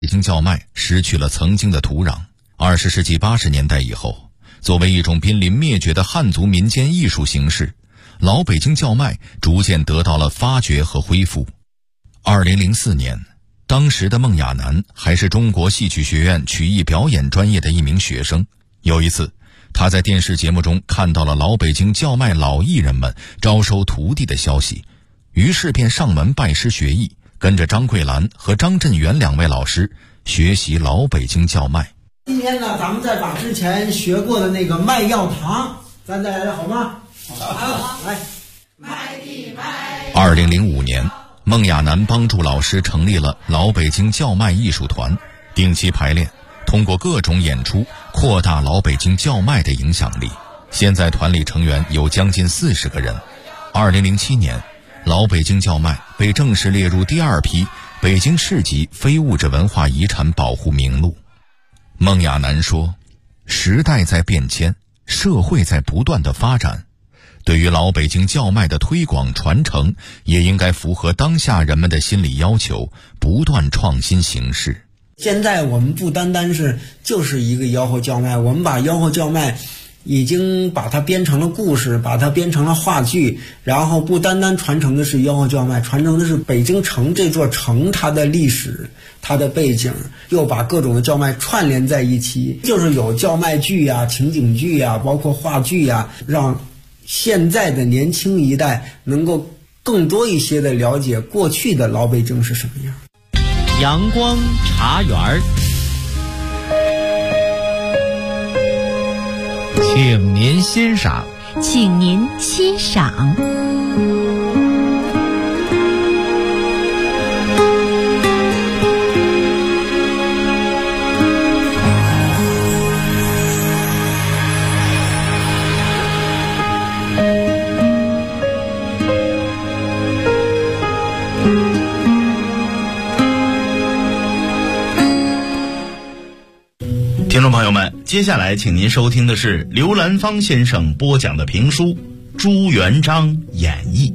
北京叫卖失去了曾经的土壤。20世纪80年代以后，作为一种濒临灭绝的汉族民间艺术形式，老北京叫卖逐渐得到了发掘和恢复。2004年，当时的孟亚楠还是中国戏曲学院曲艺表演专业的一名学生。有一次，他在电视节目中看到了老北京叫卖老艺人们招收徒弟的消息，于是便上门拜师学艺，跟着张桂兰和张振元2位老师学习老北京叫卖。 今天呢，咱们再把之前学过的那个卖药堂，咱再来好吗？好，来。 2005年，孟亚楠帮助老师成立了老北京叫卖艺术团，定期排练，通过各种演出扩大老北京叫卖的影响力。现在团里成员有将近40个人。2007年，老北京叫卖被正式列入第2批北京市级非物质文化遗产保护名录。孟亚楠说，时代在变迁，社会在不断的发展，对于老北京叫卖的推广传承，也应该符合当下人们的心理要求，不断创新形式。 现在我们不单单就是一个吆喝叫卖，我们把吆喝叫卖已经把它编成了故事，把它编成了话剧，然后不单单传承的是吆喝叫卖，传承的是北京城这座城它的历史，它的背景，又把各种的叫卖串联在一起，就是有叫卖剧啊、情景剧啊，包括话剧啊，让现在的年轻一代能够更多一些的了解过去的老北京是什么样。 阳光茶园，请您欣赏。 请您欣赏。 听众朋友们，接下来请您收听的是刘兰芳先生播讲的评书《朱元璋演义》。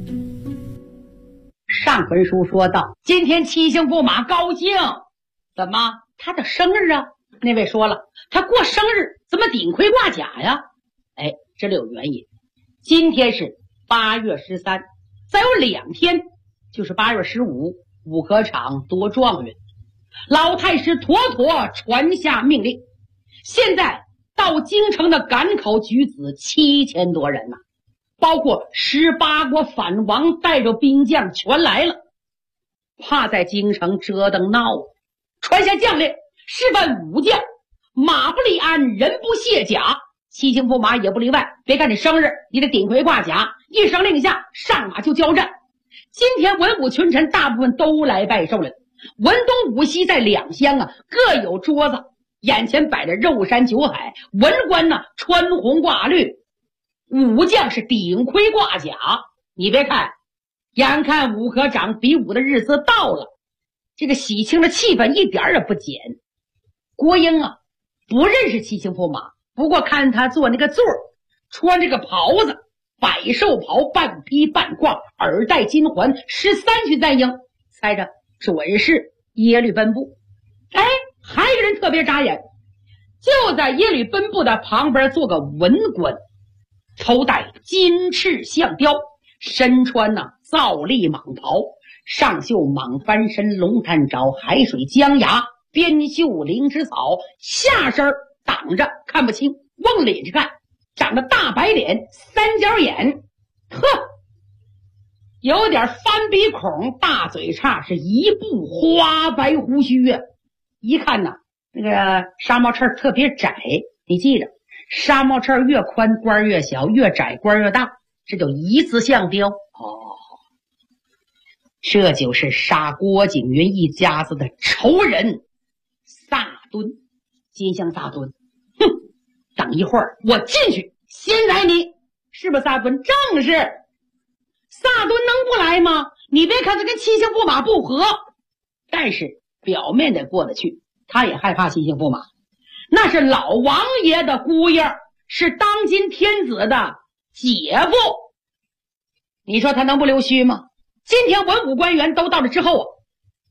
上回书说到，今天七星驸马高兴，怎么他的生日啊？那位说了，他过生日怎么顶盔挂甲呀？哎，这里有原因。今天是8月13，再有2天就是8月15，武科场夺状元。老太师妥妥传下命令，现在到京城的赶考举子7000多人呢，包括18国反王带着兵将全来了，怕在京城折腾闹。传下将令，事办武将，马不离鞍，人不卸甲，七星驸马也不例外。别看你生日，你得顶盔挂甲，一声令下，上马就交战。今天文武群臣大部分都来拜寿来了，文东武西在2乡啊，各有桌子，眼前摆着肉山酒海，文官呢穿红挂绿，武将是顶盔挂甲。你别看，眼看武科长比武的日子到了，这个喜庆的气氛一点也不减。郭英啊，不认识七星驸马，不过看他坐那个座儿，穿这个袍子，百寿袍，半披半挂，耳戴金环，13群簪缨，猜着准是耶律奔布。哎，还有一个人特别扎眼，就在耶律奔布的旁边做个文官，头戴金翅象雕，身穿皂笠蟒袍，上绣蟒翻身，龙探爪，海水江崖，边绣灵芝草，下身挡着看不清，往脸上看长着大白脸，三角眼，呵，有点翻鼻孔，大嘴叉，是一部花白胡须啊。一看那个纱帽衬特别窄，你记着，纱帽衬越宽官越小，越窄官越大，这叫一字象雕。这就是杀郭景云一家子的仇人萨敦，金香萨敦。哼，等一会儿我进去先来你，是不是萨敦？正是。萨敦能不来吗？你别看他跟七星驸马不和，但是表面得过得去，他也害怕七星驸马，那是老王爷的姑爷，是当今天子的姐夫，你说他能不溜须吗？今天文武官员都到了之后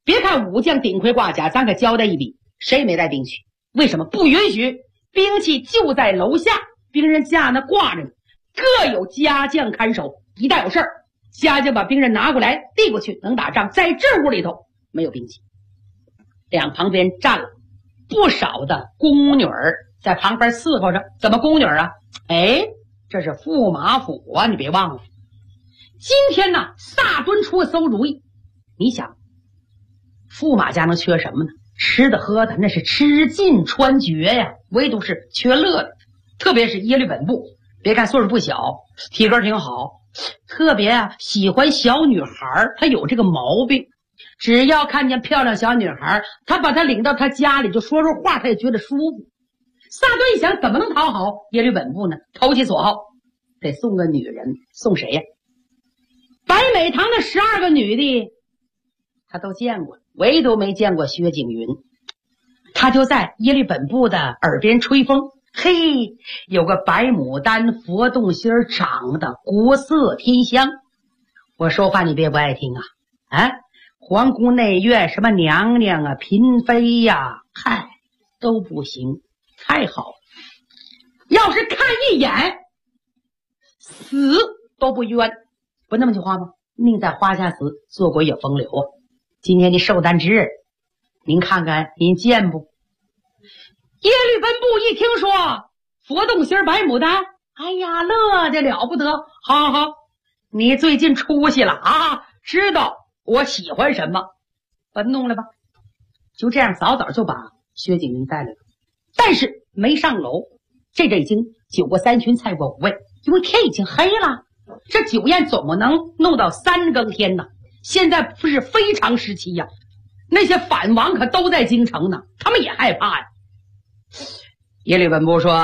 别看武将顶盔挂甲，咱可交代一笔，谁也没带兵去。为什么不允许？兵器就在楼下，兵刃架那挂着呢，各有家将看守。一旦有事儿，家将把兵刃拿过来递过去，能打仗。在这屋里头没有兵器，两旁边站了不少的宫女儿，在旁边伺候着。怎么宫女啊？哎，这是驸马府啊，你别忘了。今天呢，萨敦出了馊主意。你想，驸马家能缺什么呢？吃的喝的那是吃尽穿绝呀，唯独是缺乐的。特别是耶律本部，别看岁数不小，体格挺好，特别喜欢小女孩，他有这个毛病。只要看见漂亮小女孩，他把她领到他家里，就说说话，他也觉得舒服。萨敦一想，怎么能讨好耶律本部呢？投其所好，得送个女人。送谁呀？白美堂的12个女的他都见过，唯独没见过薛景云。他就在耶律本部的耳边吹风，嘿，有个白牡丹佛动心儿，长得国色天香。我说话你别不爱听啊！皇宫内院什么娘娘啊、嫔妃呀，嗨，都不行，太好了。要是看一眼，死都不冤，不那么句话吗？宁在花下死，做鬼也风流啊！今天你寿诞之日，您看看您见不？耶律本部一听说佛动心白牡丹，哎呀，乐得了不得！好好，你最近出息了啊，知道我喜欢什么，把它弄来吧。就这样早早就把薛景云带来了，但是没上楼。这已经酒过3巡，菜过5味，因为天已经黑了，这酒宴总不能弄到3更天呢。现在不是非常时期呀，那些反王可都在京城呢，他们也害怕呀。耶律本部说：“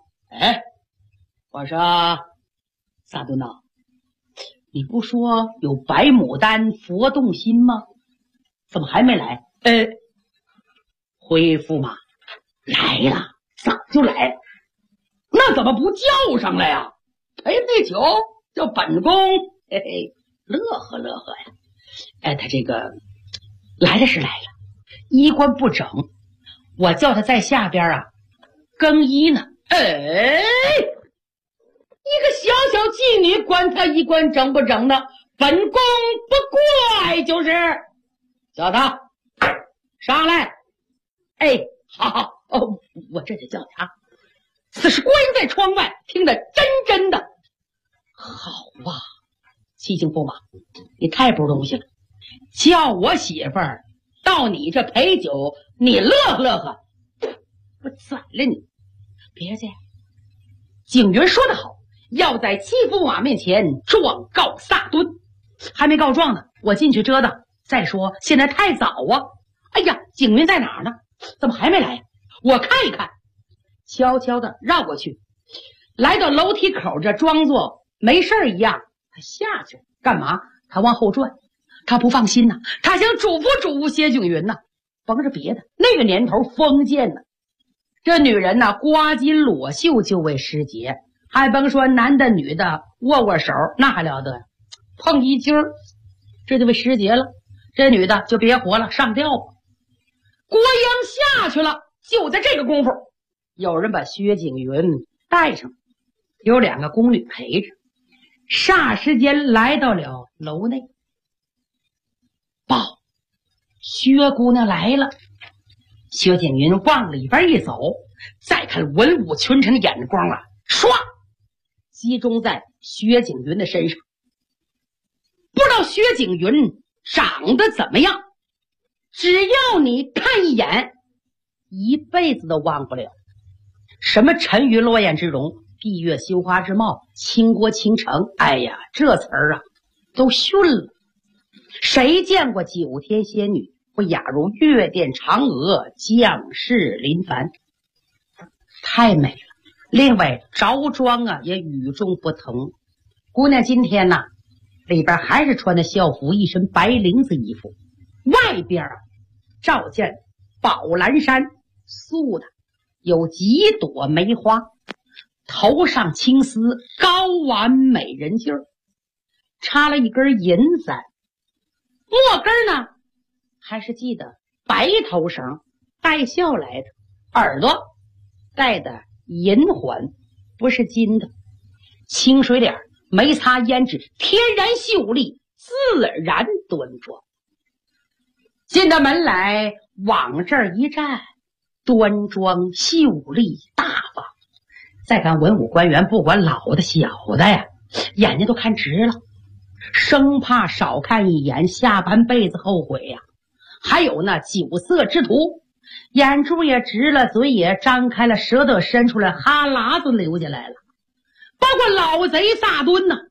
我说萨敦呐，你不说有白牡丹佛动心吗？怎么还没来？”回驸马来了，早就来了。那怎么不叫上来呀？陪杯酒，叫本宫乐呵乐呵呀。他这个来了是来了，衣冠不整，我叫他在下边更衣呢。一个小小妓女，管他衣冠整不整的，本宫不怪，就是叫他上来。好，我这就叫他。此时观音在窗外听得真的。好啊，七星驸马，你太不是东西了，叫我媳妇儿到你这陪酒，你乐呵乐呵，我宰了你！别介，景云说得好，要在七驸马面前状告萨敦。还没告状呢，我进去折腾。再说现在太早啊。哎呀，景云在哪儿呢？怎么还没来？我看一看。悄悄地绕过去，来到楼梯口，这装作没事一样。他下去干嘛？他往后转，他不放心呐，他想嘱咐薛景云呐。甭着别的，那个年头封建呢，这女人呐，刮金裸袖就为时节，还甭说男的女的握手，那还了得？碰一筋儿，这就为时节了。这女的就别活了，上吊吧。郭央下去了，就在这个功夫，有人把薛景云带上，有2个宫女陪着，霎时间来到了楼内。报，薛姑娘来了。薛景云往里边一走，再看文武群臣的眼光唰集中在薛景云的身上。不知道薛景云长得怎么样，只要你看一眼，一辈子都忘不了。什么沉鱼落雁之容，闭月羞花之貌，倾国倾城，哎呀，这词儿都逊了。谁见过9天仙女不雅如月殿嫦娥，将士临凡？太美了。另外着装也与众不同。姑娘今天里边还是穿的校服，一身白绫子衣服，外边罩件宝蓝衫，素的有几朵梅花，头上青丝，高挽美人劲儿，插了一根银簪，末根还是记得白头绳带笑来的，耳朵戴的银环，不是金的，清水脸，没擦胭脂，天然秀丽，自然端庄。进到门来，往这儿一站，端庄秀丽大方。再看文武官员，不管老的小的呀，眼睛都看直了，生怕少看一眼，下半辈子后悔呀。还有那酒色之徒，眼珠也直了，嘴也张开了，舌头伸出来，哈喇子流下来了。包括老贼萨敦呢，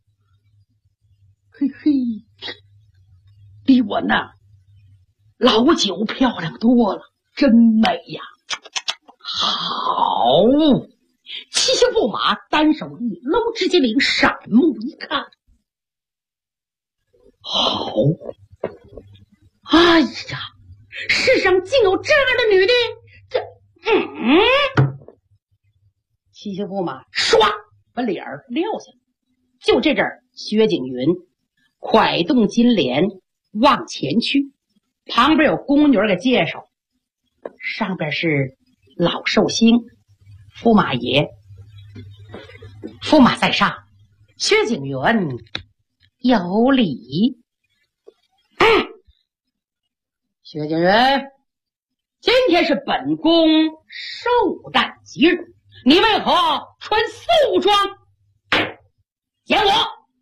嘿嘿，比我那老酒漂亮多了，真美呀！好，七星驸马单手一搂直接领，闪目一看，好，哎呀，世上竟有这样的女的，七星驸马唰把脸儿撂下来。就这阵儿，薛景云蒯动金莲往前去，旁边有宫女给介绍，上边是老寿星驸马爷，驸马在上，薛景云有礼。薛景云，今天是本宫寿诞吉日，你为何穿素装见我？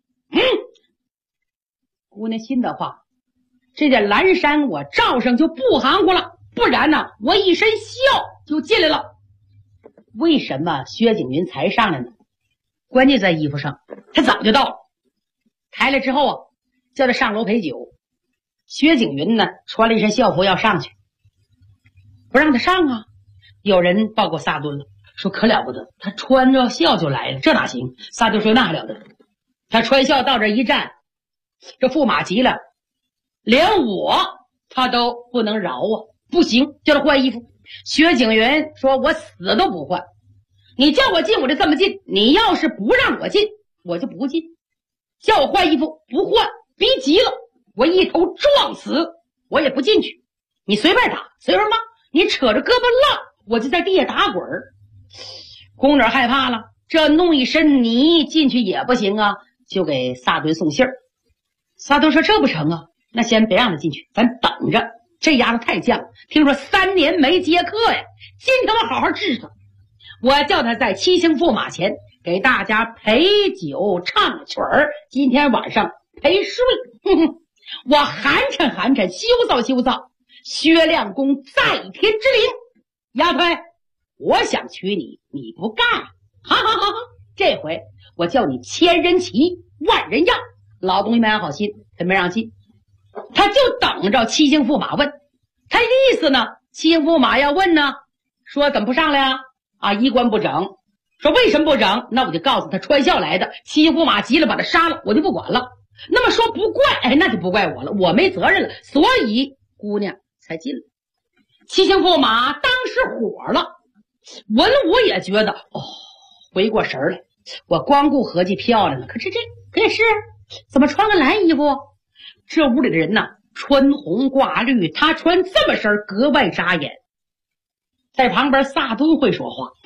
姑娘信的话，这件蓝衫我罩上就不含糊了，不然呢，我一身孝就进来了。为什么薛景云才上来呢？关键在衣服上，他早就到了。抬来之后啊，叫他上楼陪酒。薛景云呢，穿了一身校服要上去，不让他上啊。有人报过萨敦了，说可了不得，他穿着孝就来了，这哪行？萨敦说那还了得，他穿孝到这一站，这驸马急了，连我他都不能饶啊，不行，叫他换衣服。薛景云说我死都不换，你叫我进我就这么进，你要是不让我进我就不进，叫我换衣服不换，逼急了我一头撞死我也不进去，你随便打随便骂，你扯着胳膊浪我就在地下打滚。宫女害怕了，这弄一身泥进去也不行啊，就给萨敦送信儿。萨敦说这不成啊，那先别让他进去，咱等着。这丫头太犟了，听说3年没接客呀，今天我好好治他。我叫他在七星驸马前给大家陪酒唱曲儿，今天晚上陪睡。我寒碜寒碜，羞臊羞臊。薛亮公在天之灵，丫头，我想娶你，你不干，哈哈哈哈！这回我叫你千人骑，万人压。老东西没安好心，他没让进，他就等着七星驸马问。他意思呢，七星驸马要问呢，说怎么不上来啊？啊，衣冠不整。说为什么不整？那我就告诉他穿孝来的。七星驸马急了，把他杀了，我就不管了。那么说不怪，哎，那就不怪我了，我没责任了，所以姑娘才进来。七星驸马当时火了，文武也觉得回过神来，我光顾合计漂亮了，可也是怎么穿个蓝衣服？这屋里的人呢，穿红挂绿，他穿这么身格外扎眼。在旁边萨敦会说话，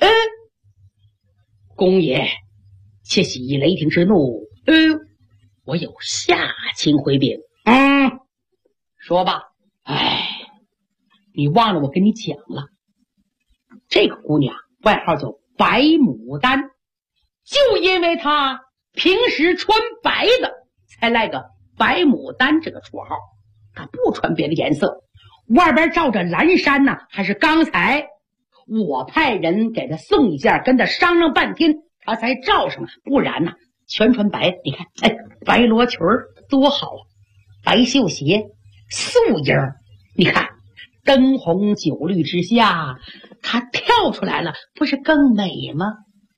公爷切息雷霆之怒，我有下情回禀。说吧。你忘了我跟你讲了，这个姑娘外号叫白牡丹，就因为她平时穿白的才来个白牡丹这个绰号，她不穿别的颜色，外边罩着蓝衫呢，还是刚才我派人给她送一件，跟她商量半天她才罩上，不然呢全穿白的。你看，白罗裙多好啊，白绣鞋，素衣儿，你看灯红酒绿之下，她跳出来了，不是更美吗？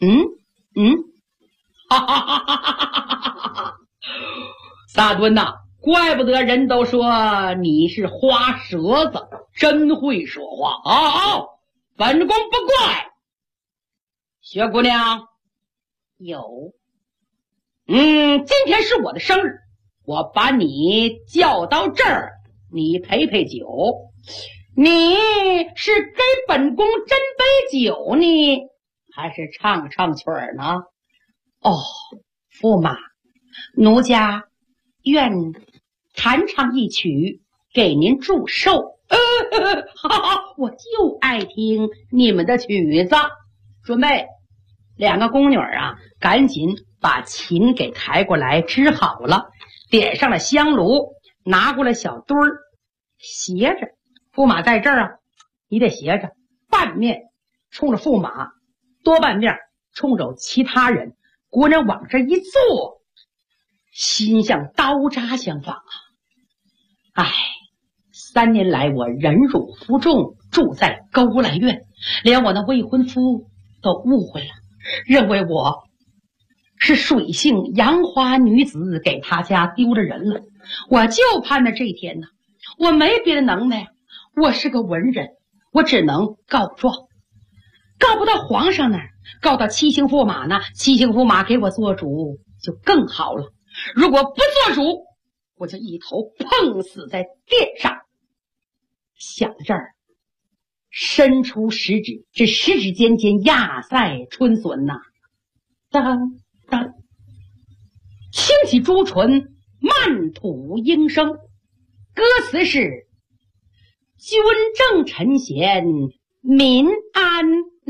哈哈哈哈哈哈！萨敦呐，怪不得人都说你是花舌子，真会说话啊！本宫不怪。薛姑娘，有。今天是我的生日，我把你叫到这儿， 你陪陪酒，你是给本宫斟杯酒呢，还是唱曲儿呢？哦，驸马，奴家愿弹唱一曲给您祝寿。好，我就爱听你们的曲子。准备，2个宫女啊，赶紧把琴给抬过来，支好了，点上了香炉，拿过来小墩儿，斜着。驸马在这儿啊，你得斜着，半面冲着驸马，多半面冲着其他人。姑娘往这一坐，心像刀扎相仿啊！哎，3年来我忍辱负重，住在勾栏院，连我那未婚夫都误会了，认为我是水性杨花女子，给他家丢了人了。我就盼着这一天呢，我没别的能耐，我是个文人，我只能告状，告不到皇上那儿，告到七星驸马呢，七星驸马给我做主就更好了。如果不做主，我就一头碰死在殿上。想到这儿，伸出食指，这食指尖尖压塞春笋呐，当当，轻起朱唇，漫吐莺声。歌词是：君正臣贤，民安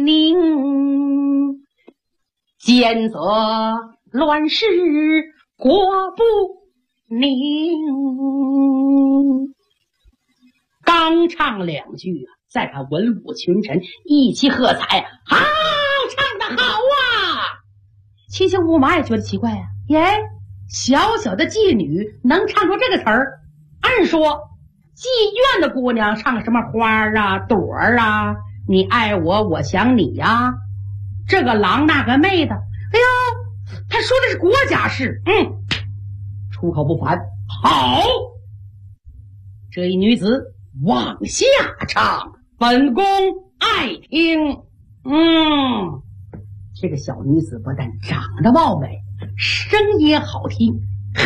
宁，奸则乱世，国不宁。刚唱2句啊，再看文武群臣一起喝彩，好，唱得好啊！七星驸马也觉得奇怪啊，耶，小小的妓女能唱出这个词儿？按说妓院的姑娘唱什么花啊朵啊，你爱我我想你呀，这个郎那个妹的，哎呀，他说的是国家事，出口不凡。好，这一女子往下唱，本宫爱听。这个小女子不但长得貌美，声音好听，嘿，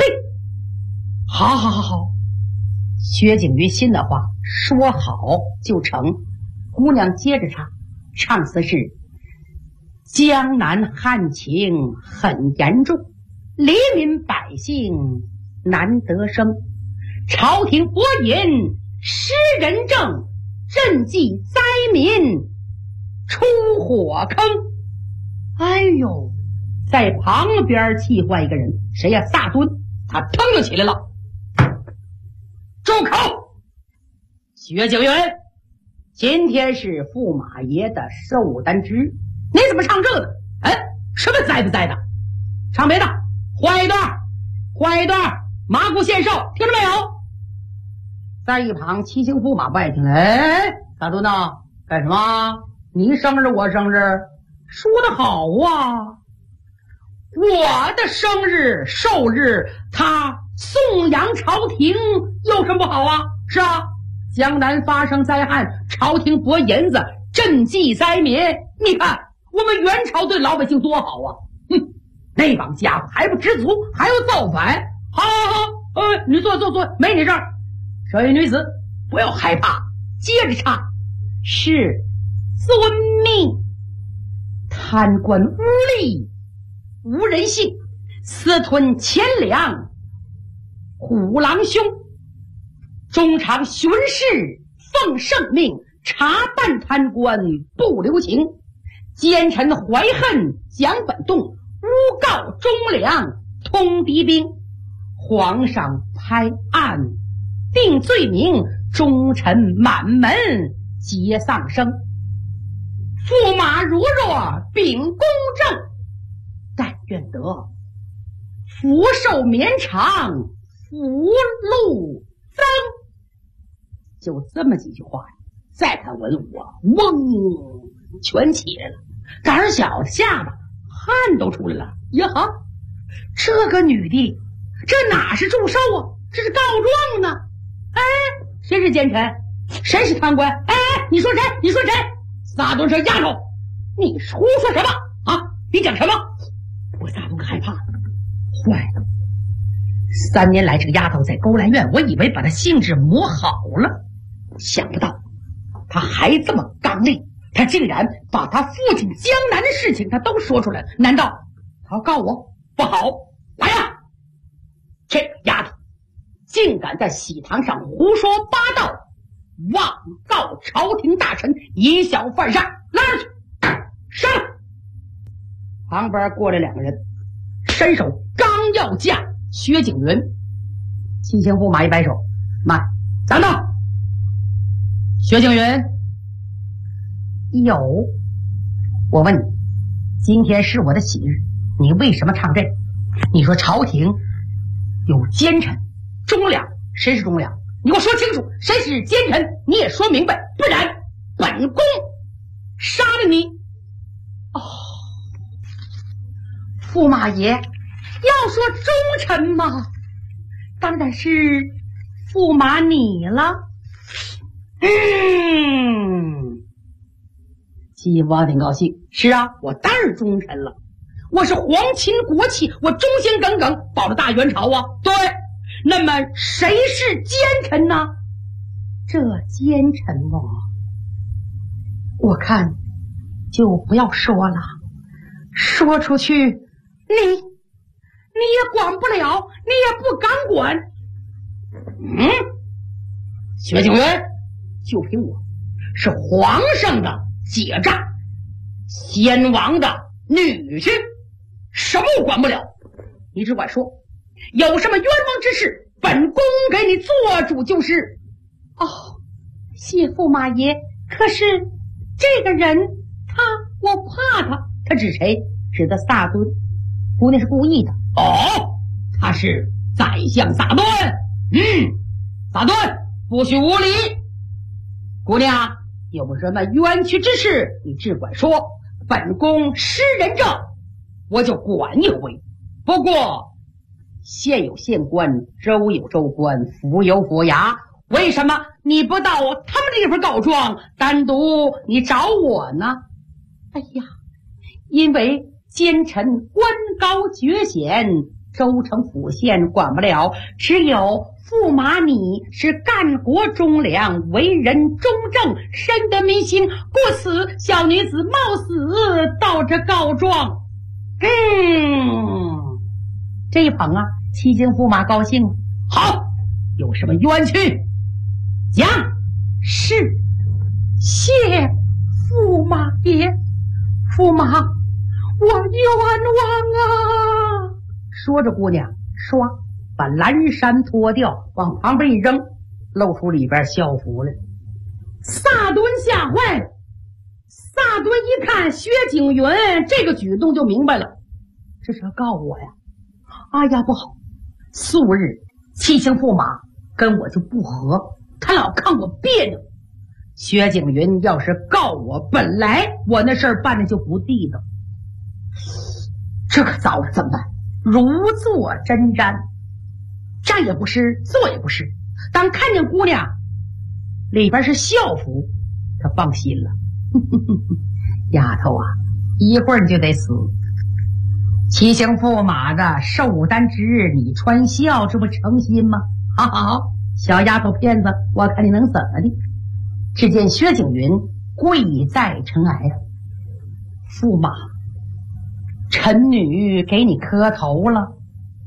好，薛景瑜心的话说好就成。姑娘接着唱，唱词是：江南旱情很严重，黎民百姓难得生，朝廷拨银施仁政，赈济灾民出火坑。哎呦，在旁边气坏一个人，谁呀？萨敦，他腾就起来了。住口！薛景元，今天是驸马爷的寿诞之日，你怎么唱这个？什么栽不栽的？唱别的，换一段，麻姑献寿，听着没有？在一旁七星驸马不爱听了，萨敦呐，干什么？你生日我生日，说得好啊！我的生日寿日，他颂扬朝廷有什么不好啊？是啊，江南发生灾害，朝廷拨银子赈济灾民，你看我们元朝对老百姓多好啊！那帮家伙还不知足，还要造反。好，你坐，没你事儿。这位女子不要害怕，接着唱。是遵命，贪官污吏无人性，私吞钱粮虎狼凶，中常巡视奉圣命，查办贪官不留情，奸臣怀恨蒋本栋，诬告忠良通敌兵，皇上拍案定罪名，忠臣满门皆丧生，驸马如若秉公正，但愿得福寿绵长，福禄增。就这么几句话，再看文武啊，嗡，全起来了，胆儿小的下巴汗都出来了。呀哈，这个女的，这哪是祝寿啊，这是告状呢！谁是奸臣？谁是贪官？你说谁？萨敦说丫头，你胡说什么啊？你讲什么？我萨敦害怕，坏了， 3年来这个丫头在勾栏院，我以为把她性质磨好了，想不到她还这么刚烈，她竟然把她父亲江南的事情她都说出来了。难道她要告我？不好，来呀！这个丫头竟敢在喜堂上胡说八道，妄告朝廷大臣，以小犯上，拉上去！上！旁边过来2个人，伸手刚要架薛景云，七星驸马一摆手，慢，等等。薛景云，有，我问你，今天是我的喜日，你为什么唱这？你说朝廷有奸臣忠良，谁是忠良？你给我说清楚，谁是奸臣？你也说明白，不然本宫杀了你。哦，驸马爷要说忠臣嘛，当然是驸马你了。齐王挺高兴，是啊，我当然忠臣了，我是皇亲国戚，我忠心耿耿，保着大元朝啊。对，那么谁是奸臣呢？这奸臣我看就不要说了，说出去你也管不了，你也不敢管。薛景云，就凭我是皇上的姐丈，先王的女婿，什么我管不了，你只管说有什么冤枉之事，本宫给你做主就是。哦，谢驸马爷，可是这个人我怕他指谁？指的萨敦，姑娘是故意的。哦，他是宰相萨敦。萨敦不许无礼。姑娘有什么冤屈之事，你只管说，本宫施仁政，我就管一回。不过县有县官，州有州官，府有府衙，为什么你不到他们的地方告状，单独你找我呢？哎呀，因为奸臣官高爵显，州城府县管不了，只有驸马你是干国忠良，为人忠正，深得民心，故此小女子冒死到这告状。这一捧啊，七京驸马高兴。好，有什么冤屈讲。是，谢驸马爷。驸马，我冤枉啊！说着，姑娘唰把蓝衫脱掉，往旁边一扔，露出里边校服来。萨敦吓坏了。萨敦一看薛景云这个举动，就明白了，这是要告我呀！哎呀，不好！素日七星驸马跟我就不和，他老看我别扭。薛景云要是告我，本来我那事儿办的就不地道，这可糟了，怎么办？如坐针毡，站也不是，坐也不是。当看见姑娘里边是校服，他放心了。丫头啊，一会儿你就得死。七星驸马的寿诞之日，你穿孝，这不诚心吗？好好好，小丫头片子，我看你能怎么的？只见薛景云跪在尘埃，驸马，臣女给你磕头了。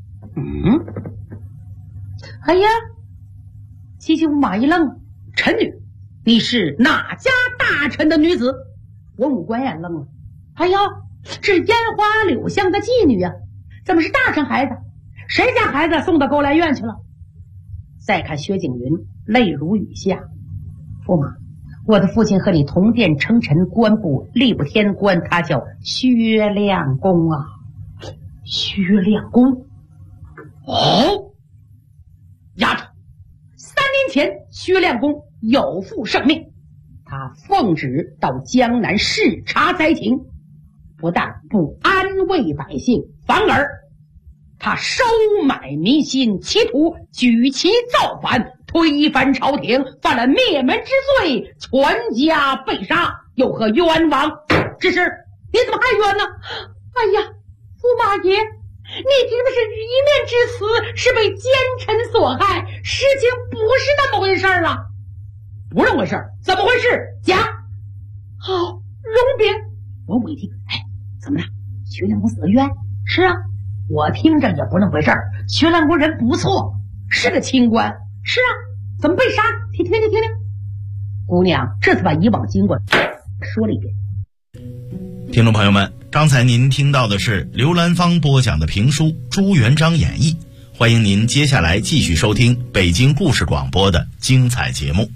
哎呀，七星驸马一愣，臣女，你是哪家大臣的女子？文武官也愣了。哎呀，是烟花柳巷的妓女啊，怎么是大臣孩子？谁家孩子送到勾栏院去了？再看薛景云泪如雨下。驸马，我的父亲和你同殿称臣，官部吏部天官，他叫薛亮公啊。薛亮公？哦，丫头，3年前薛亮公有负圣命，他奉旨到江南视察灾情，不但不安慰百姓，反而他收买民心，企图举旗造反，推翻朝廷，犯了灭门之罪，全家被杀，有何冤枉之事？你怎么还冤呢？哎呀，驸马爷， 你是不是一面之词是被奸臣所害？事情不是那么回事啊！不是回事，怎么回事？讲。好，容禀。我一听，哎，怎么了？薛良公死得冤？是啊，我听着也不是那回事。薛良公人不错，是个清官。是啊，怎么被杀？听听。姑娘这次把以往经过说了一遍。 听众朋友们，刚才您听到的是刘兰芳播讲的评书《朱元璋演义》，欢迎您接下来继续收听北京故事广播的精彩节目。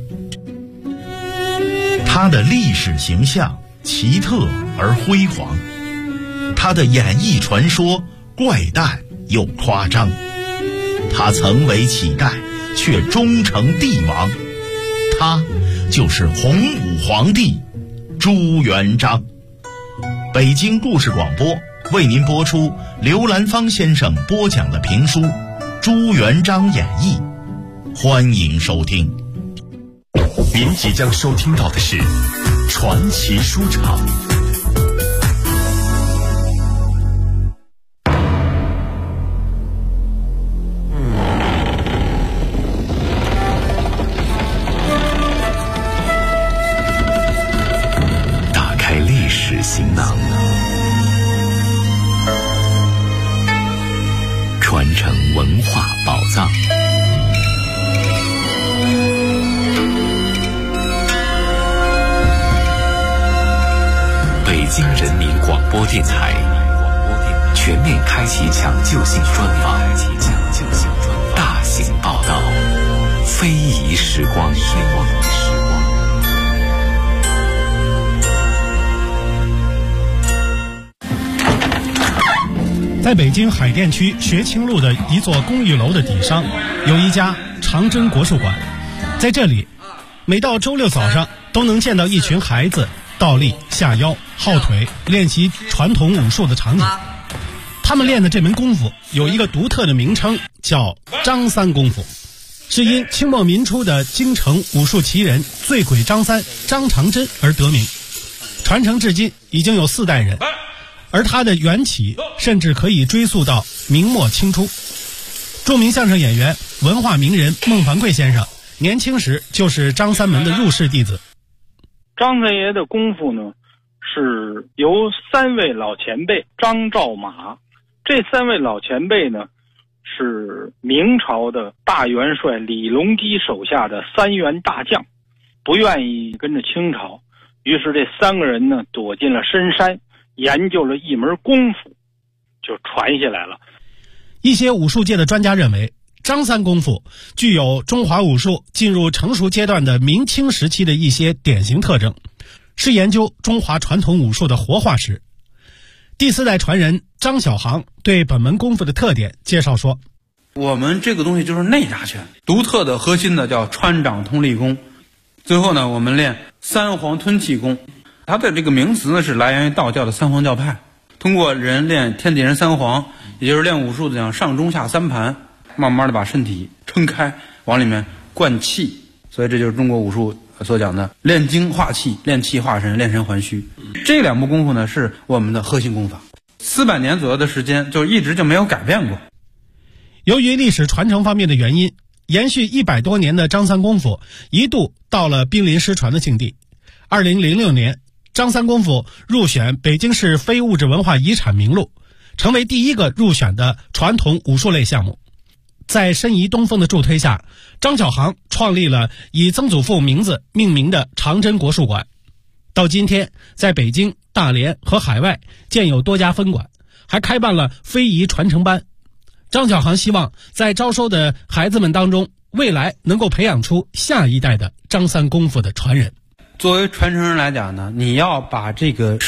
他的历史形象奇特而辉煌，他的演义传说怪诞又夸张，他曾为乞丐却终成帝王，他就是洪武皇帝朱元璋。北京故事广播为您播出刘兰芳先生播讲的评书《朱元璋演义》，欢迎收听。 您即将收听到的是传奇书场。打开历史行囊，传承文化宝藏。北京人民广播电台全面开启抢救性专访，大型报道，非遗时光。 在北京海淀区学清路的一座公寓楼的底上，有一家长征国术馆。在这里，每到周六早上都能见到一群孩子倒立、下腰、耗腿，练习传统武术的场景。他们练的这门功夫有一个独特的名称，叫张三功夫，是因清末民初的京城武术奇人醉鬼张三张长珍而得名，传承至今已经有4代人，而它的缘起甚至可以追溯到明末清初。著名相声演员、文化名人孟凡贵先生年轻时就是张三门的入室弟子。 张三爷的功夫呢，是由3位老前辈张赵马，这3位老前辈呢是明朝的大元帅李隆基手下的3员大将，不愿意跟着清朝，于是这3个人呢躲进了深山，研究了一门功夫，就传下来了。 一些武术界的专家认为，张三功夫具有中华武术进入成熟阶段的明清时期的一些典型特征，是研究中华传统武术的活化石。第4代传人张小航对本门功夫的特点介绍说， 我们这个东西就是内家拳，独特的核心的叫穿掌通力功。最后呢，我们练三皇吞气功，它的这个名词呢是来源于道教的三皇教派，通过人练天地人三皇，也就是练武术的讲上中下3盘，慢慢的把身体撑开，往里面灌气，所以这就是中国武术所讲的练精化气、练气化神、练神还虚。这2部功夫呢是我们的核心功法，400年左右的时间就一直就没有改变过。 由于历史传承方面的原因，延续100多年的张三功夫一度到了濒临失传的境地。2006年，张三功夫入选北京市非物质文化遗产名录，成为第1个入选的传统武术类项目。在申遗东风的助推下，张小航创立了以曾祖父名字命名的长征国术馆。到今天，在北京、大连和海外建有多家分馆，还开办了非遗传承班。张小航希望在招收的孩子们当中，未来能够培养出下一代的张三功夫的传人。 作为传承人来讲呢，你要把这个